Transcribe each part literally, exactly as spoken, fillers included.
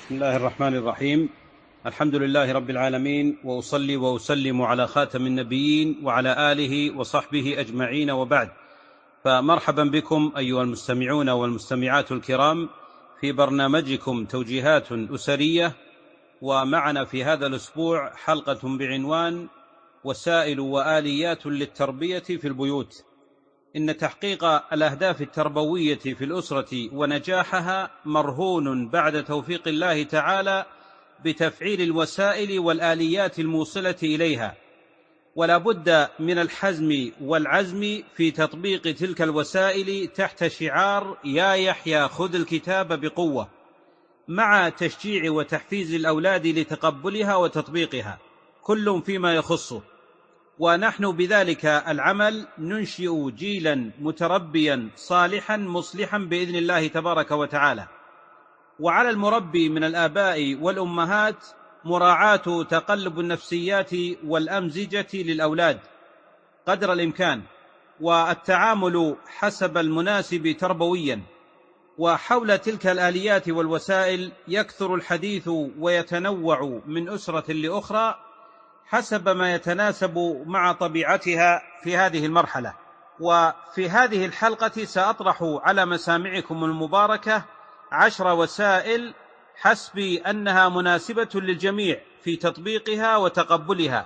بسم الله الرحمن الرحيم. الحمد لله رب العالمين، وأصلي وأسلم على خاتم النبيين وعلى آله وصحبه أجمعين، وبعد، فمرحبا بكم أيها المستمعون والمستمعات الكرام في برنامجكم توجيهات أسرية. ومعنا في هذا الأسبوع حلقة بعنوان وسائل وآليات للتربية في البيوت. إن تحقيق الأهداف التربوية في الأسرة ونجاحها مرهون بعد توفيق الله تعالى بتفعيل الوسائل والآليات الموصلة إليها، ولا بد من الحزم والعزم في تطبيق تلك الوسائل تحت شعار يا يحيى خذ الكتاب بقوة، مع تشجيع وتحفيز الأولاد لتقبلها وتطبيقها كل فيما يخصه. ونحن بذلك العمل ننشئ جيلا متربيا صالحا مصلحا بإذن الله تبارك وتعالى. وعلى المربي من الآباء والأمهات مراعاة تقلب النفسيات والأمزجة للأولاد قدر الإمكان، والتعامل حسب المناسب تربويا. وحول تلك الآليات والوسائل يكثر الحديث ويتنوع من أسرة لأخرى حسب ما يتناسب مع طبيعتها في هذه المرحلة. وفي هذه الحلقة سأطرح على مسامعكم المباركة عشر وسائل حسب أنها مناسبة للجميع في تطبيقها وتقبلها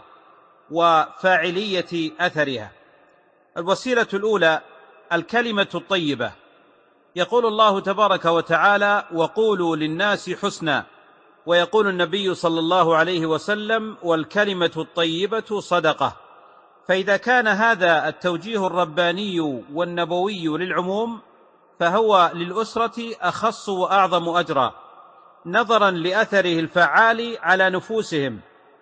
وفاعلية أثرها. الوسيلة الأولى الكلمة الطيبة. يقول الله تبارك وتعالى: وقولوا للناس حسنا. ويقول النبي صلى الله عليه وسلم: والكلمة الطيبة صدقة. فإذا كان هذا التوجيه الرباني والنبوي للعموم، فهو للأسرة أخص وأعظم أجرا نظرا لأثره الفعال على نفوسهم.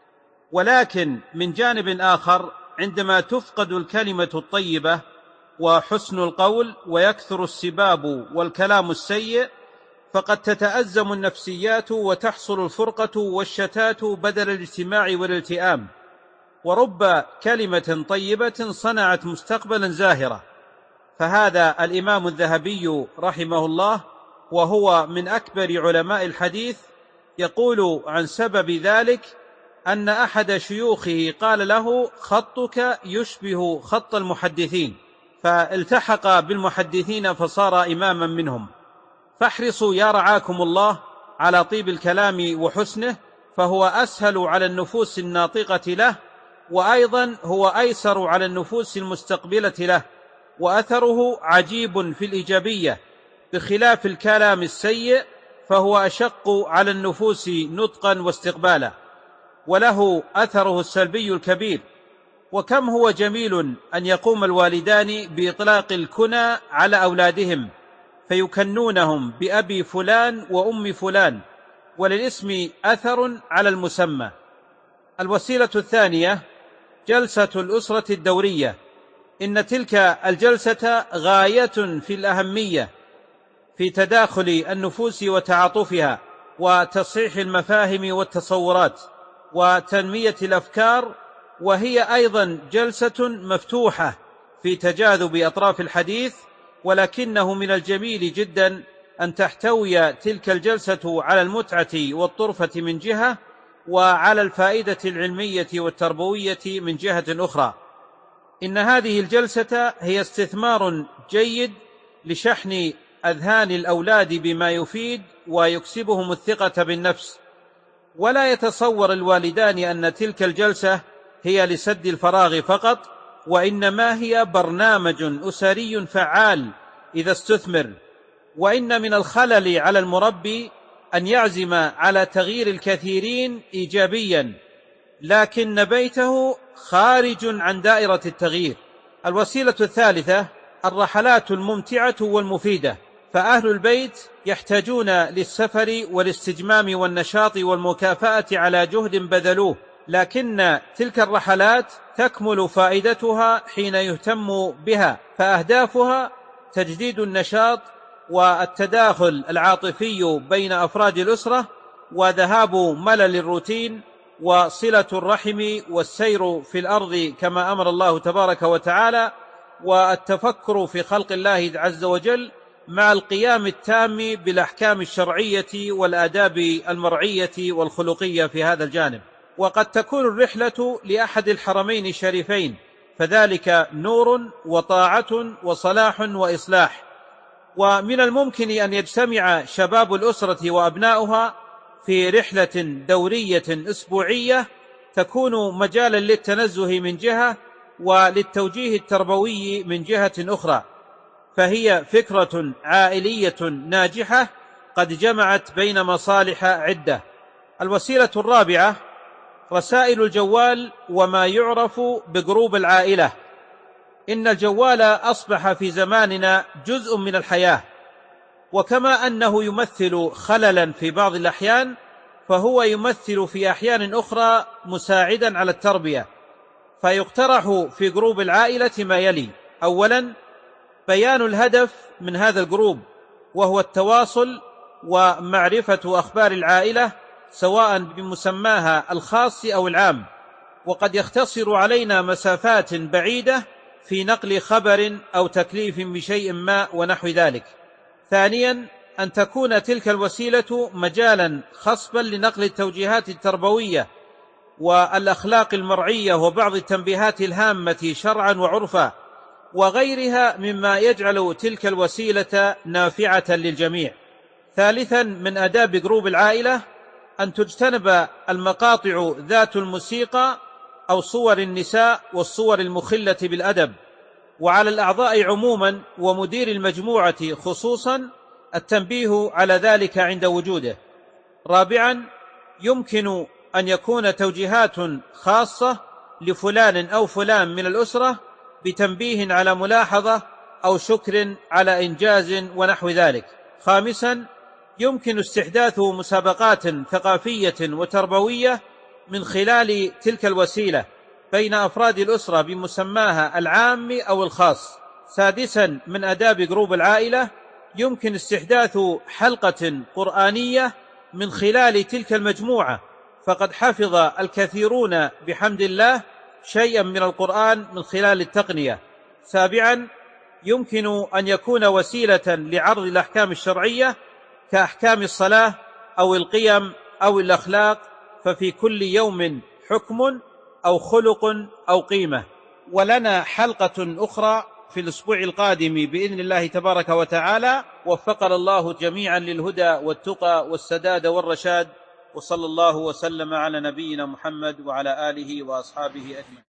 ولكن من جانب آخر، عندما تفقد الكلمة الطيبة وحسن القول ويكثر السباب والكلام السيء، فقد تتأزم النفسيات وتحصل الفرقة والشتات بدل الاجتماع والالتئام. ورب كلمة طيبة صنعت مستقبلا زاهرا. فهذا الإمام الذهبي رحمه الله، وهو من أكبر علماء الحديث، يقول عن سبب ذلك أن أحد شيوخه قال له: خطك يشبه خط المحدثين، فالتحق بالمحدثين فصار إماما منهم. فاحرصوا يا رعاكم الله على طيب الكلام وحسنه، فهو أسهل على النفوس الناطقة له، وأيضا هو أيسر على النفوس المستقبلة له، وأثره عجيب في الإيجابية، بخلاف الكلام السيء فهو أشق على النفوس نطقا واستقبالا، وله أثره السلبي الكبير. وكم هو جميل أن يقوم الوالدان بإطلاق الكنى على أولادهم، فيكنونهم بأبي فلان وأم فلان، وللاسم أثر على المسمى. الوسيلة الثانية جلسة الأسرة الدورية. إن تلك الجلسة غاية في الأهمية في تداخل النفوس وتعاطفها وتصحيح المفاهيم والتصورات وتنمية الأفكار، وهي أيضا جلسة مفتوحة في تجاذب أطراف الحديث. ولكنه من الجميل جدا أن تحتوي تلك الجلسة على المتعة والطرفة من جهة، وعلى الفائدة العلمية والتربوية من جهة أخرى. إن هذه الجلسة هي استثمار جيد لشحن أذهان الأولاد بما يفيد ويكسبهم الثقة بالنفس. ولا يتصور الوالدان أن تلك الجلسة هي لسد الفراغ فقط، وإنما هي برنامج أسري فعال إذا استثمر. وإن من الخلل على المربي أن يعزم على تغيير الكثيرين إيجابيا، لكن بيته خارج عن دائرة التغيير. الوسيلة الثالثة الرحلات الممتعة والمفيدة. فأهل البيت يحتاجون للسفر والاستجمام والنشاط والمكافأة على جهد بذلوه، لكن تلك الرحلات تكمل فائدتها حين يهتم بها، فأهدافها تجديد النشاط والتداخل العاطفي بين أفراد الأسرة، وذهاب ملل الروتين، وصلة الرحم، والسير في الأرض كما أمر الله تبارك وتعالى، والتفكر في خلق الله عز وجل، مع القيام التام بالأحكام الشرعية والآداب المرعية والخلقية في هذا الجانب. وقد تكون الرحلة لأحد الحرمين الشريفين، فذلك نور وطاعة وصلاح وإصلاح. ومن الممكن أن يجتمع شباب الأسرة وأبناؤها في رحلة دورية أسبوعية تكون مجالا للتنزه من جهة وللتوجيه التربوي من جهة أخرى، فهي فكرة عائلية ناجحة قد جمعت بين مصالح عدة. الوسيلة الرابعة رسائل الجوال وما يعرف بجروب العائلة. إن الجوال أصبح في زماننا جزء من الحياة، وكما أنه يمثل خللا في بعض الأحيان، فهو يمثل في أحيان أخرى مساعدا على التربية. فيقترح في جروب العائلة ما يلي: أولا، بيان الهدف من هذا الجروب، وهو التواصل ومعرفة أخبار العائلة سواء بمسماها الخاص أو العام، وقد يختصر علينا مسافات بعيدة في نقل خبر أو تكليف بشيء ما ونحو ذلك. ثانيا، أن تكون تلك الوسيلة مجالا خصبا لنقل التوجيهات التربوية والأخلاق المرعية وبعض التنبيهات الهامة شرعا وعرفا وغيرها مما يجعل تلك الوسيلة نافعة للجميع. ثالثا، من آداب جروب العائلة أن تجتنب المقاطع ذات الموسيقى أو صور النساء والصور المخلة بالأدب، وعلى الأعضاء عموما ومدير المجموعة خصوصا التنبيه على ذلك عند وجوده. رابعا، يمكن أن يكون توجيهات خاصة لفلان أو فلان من الأسرة بتنبيه على ملاحظة أو شكر على إنجاز ونحو ذلك. خامسا، يمكن استحداث مسابقات ثقافية وتربوية من خلال تلك الوسيلة بين أفراد الأسرة بمسماها العام أو الخاص. سادسا، من آداب جروب العائلة يمكن استحداث حلقة قرآنية من خلال تلك المجموعة، فقد حفظ الكثيرون بحمد الله شيئا من القرآن من خلال التقنية. سابعا، يمكن أن يكون وسيلة لعرض الأحكام الشرعية كأحكام الصلاة أو القيم أو الأخلاق، ففي كل يوم حكم أو خلق أو قيمة. ولنا حلقة أخرى في الأسبوع القادم بإذن الله تبارك وتعالى. وفقنا الله جميعا للهدى والتقى والسداد والرشاد، وصلى الله وسلم على نبينا محمد وعلى آله وأصحابه أجمعين.